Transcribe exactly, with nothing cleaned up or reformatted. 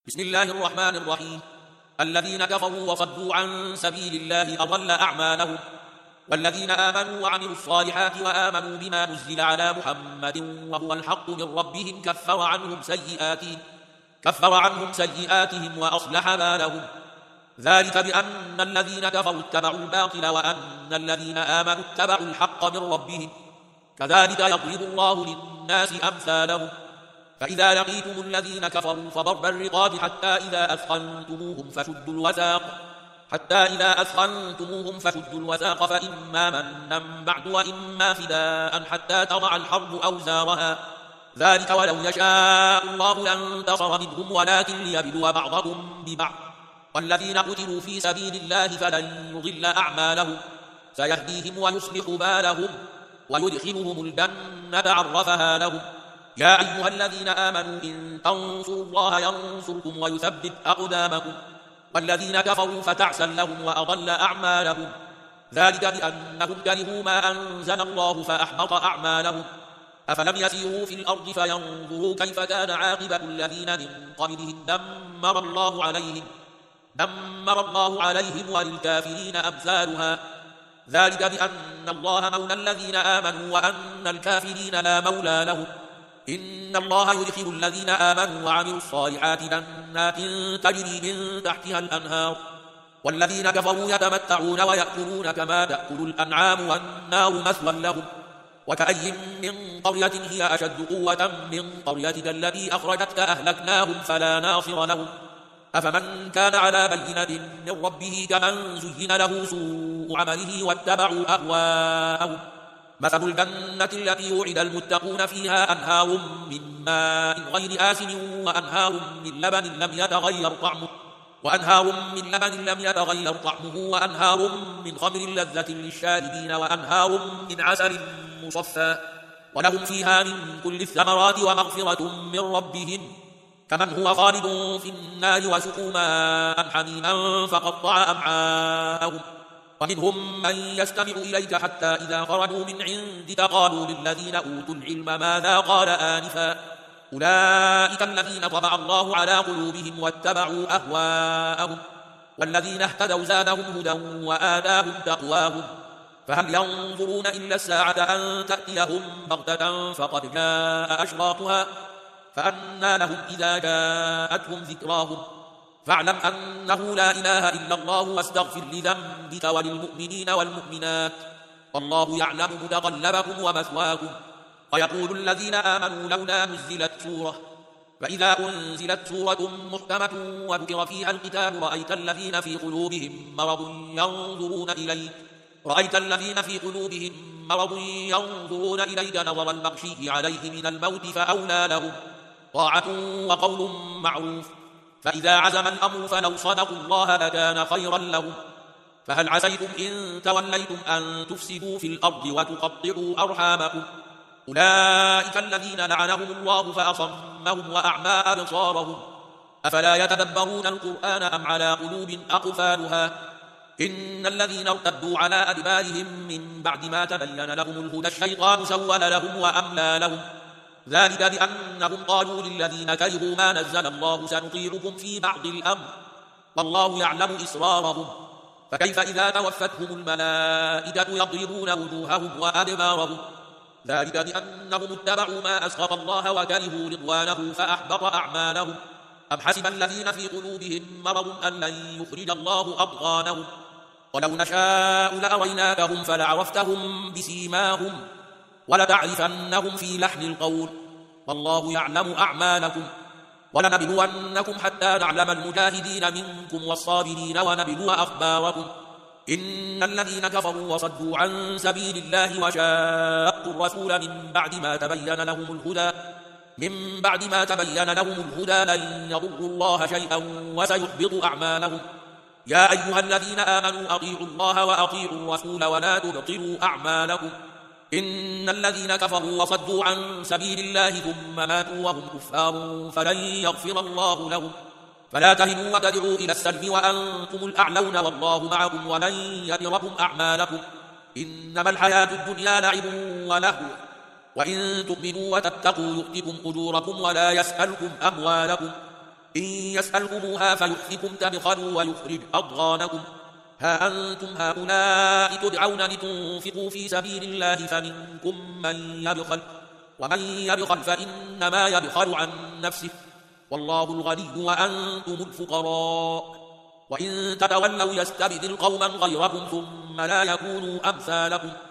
بسم الله الرحمن الرحيم. الذين كفروا وصدوا عن سبيل الله أضل أعمالهم، والذين آمنوا وعملوا الصالحات وآمنوا بما نزل على محمد وهو الحق من ربهم كفر عنهم سيئاتهم كفر عنهم سيئاتهم وأصلح بالهم. ذلك بأن الذين كفروا اتبعوا الباطل وأن الذين آمنوا اتبعوا الحق من ربهم، كذلك يضرب الله للناس أمثالهم. فإذا لقيتم الذين كفروا فضرب الرقاب حتى إذا أثخنتموهم فشدوا الوثاق حتى إذا أثخنتموهم فشدوا الوثاق فإما منا بعد وإما فداء حتى تضع الحرب أوزارها، ذلك ولو يشاء الله لانتصر منهم ولكن ليبلو بعضكم ببعض. والذين قتلوا في سبيل الله فلن يضل أعمالهم، سيهديهم ويصلح بالهم ويدخلهم الجنة عرفها لهم. يا أيها الذين آمنوا إن تنصروا الله ينصركم ويثبت أقدامكم، والذين كفروا فتعسا لهم وأضل أعمالهم. ذلك بأنهم كرهوا ما أنزل الله فأحبط أعمالهم. أفلم يسيروا في الأرض فينظروا كيف كان عاقبة الذين من قبلهم دمر الله عليهم دمر الله عليهم وللكافرين أمثالها. ذلك بأن الله مولى الذين آمنوا وأن الكافرين لا مولى لهم. إن الله يدخل الذين آمنوا وعملوا الصالحات جنات تجري من تحتها الأنهار، والذين كفروا يتمتعون ويأكلون كما تأكل الأنعام والنار مثوى لهم. وكأي من قرية هي أشد قوة من قريتك التي أخرجتك أهلكناهم فلا ناصر لهم. أفمن كان على بينة من ربه كمن زين له سوء عمله واتبعوا أهواءهم. مثل الجنة التي وعد المتقون فيها أنهار من ماء غير آسن وأنهار من لبن لم يتغير طعمه وأنهار من لبن لم يتغير طعمه وأنهار من خمر لذة للشاربين وأنهار من عسل مصفى، ولهم فيها من كل الثمرات ومغفرة من ربهم، كمن هو خالد في النار وسقوا ماء حميما فقطع أمعاءهم. ومنهم من يستمع إليك حتى إذا خرجوا من عندك قالوا للذين أوتوا العلم ماذا قال آنفا، أولئك الذين طبع الله على قلوبهم واتبعوا أهواءهم، والذين اهتدوا زادهم هدى وآتاهم تقواهم. فهل ينظرون إلا الساعة أن تأتيهم بغتة فقد جاء أشراطها، فأنى لهم إذا جاءتهم ذكراهم. فاعلم أنه لا إله إلا الله واستغفر لذنبك وللمؤمنين والمؤمنات، والله يعلم متقلبكم ومثواكم. ويقول الذين آمنوا لولا نزلت سورة، فإذا أنزلت سورة محكمة وذكر فيها القتال رأيت الذين في قلوبهم مرض ينظرون إليك رأيت الذين في قلوبهم مرض ينظرون إليك نظر المغشي عليه من الموت فأولى لهم طاعة وقول معروف. فإذا عزم الأمر فلو صدقوا الله لكان خيرا لهم. فهل عسيتم إن توليتم أن تفسدوا في الأرض وتقطعوا أرحامكم، أولئك الذين لعنهم الله فأصمهم وأعمى أبصارهم. أفلا يتدبرون القرآن أم على قلوب أقفالها. إن الذين ارتدوا على أدبارهم من بعد ما تبين لهم الهدى الشيطان سول لهم وأملى لهم. ذلك بأنهم قالوا للذين كرهوا ما نزل الله سنطيعكم في بعض الأمر والله يعلم إسرارهم. فكيف إذا توفتهم الملائكة يضربون وجوههم وأدبارهم. ذلك بأنهم اتبعوا ما أسخط الله وكرهوا رضوانه فأحبط أعمالهم. أم حسب الذين في قلوبهم مرض أن لن يخرج الله أضغانهم. ولو نشاء لأريناكهم فلعرفتهم بسيماهم ولتعرفنهم في لحن القول، والله يعلم أعمالكم. ولنبلونكم حتى نعلم المجاهدين منكم والصابرين ونبلو أخباركم. إن الذين كفروا وصدوا عن سبيل الله وشاقوا الرسول من بعد ما تبين لهم الهدى من بعد ما تبين لهم الهدى لن يضروا الله شيئا وسيحبط أعمالهم. يا أيها الذين آمنوا أطيعوا الله وأطيعوا الرسول ولا تبطلوا أعمالكم. إن الذين كفروا وصدوا عن سبيل الله ثم ماتوا وهم كفار فلن يغفر الله لهم. فلا تهنوا وتدعوا إلى السلم وأنتم الأعلون والله معكم ولن يتركم أعمالكم. إنما الحياة الدنيا لعب ولهو، وإن تؤمنوا وتتقوا يؤتكم أجوركم ولا يسألكم أموالكم. إن يسألكموها فيحفكم تبخلوا ويخرج أضغانكم ها أنتم هؤلاء تدعون لتنفقوا في سبيل الله فمنكم من يبخل ومن يبخل فإنما يبخل عن نفسه والله الغني وأنتم الفقراء وإن تتولوا يستبدل قوما غيركم ثم لا يكونوا أمثالكم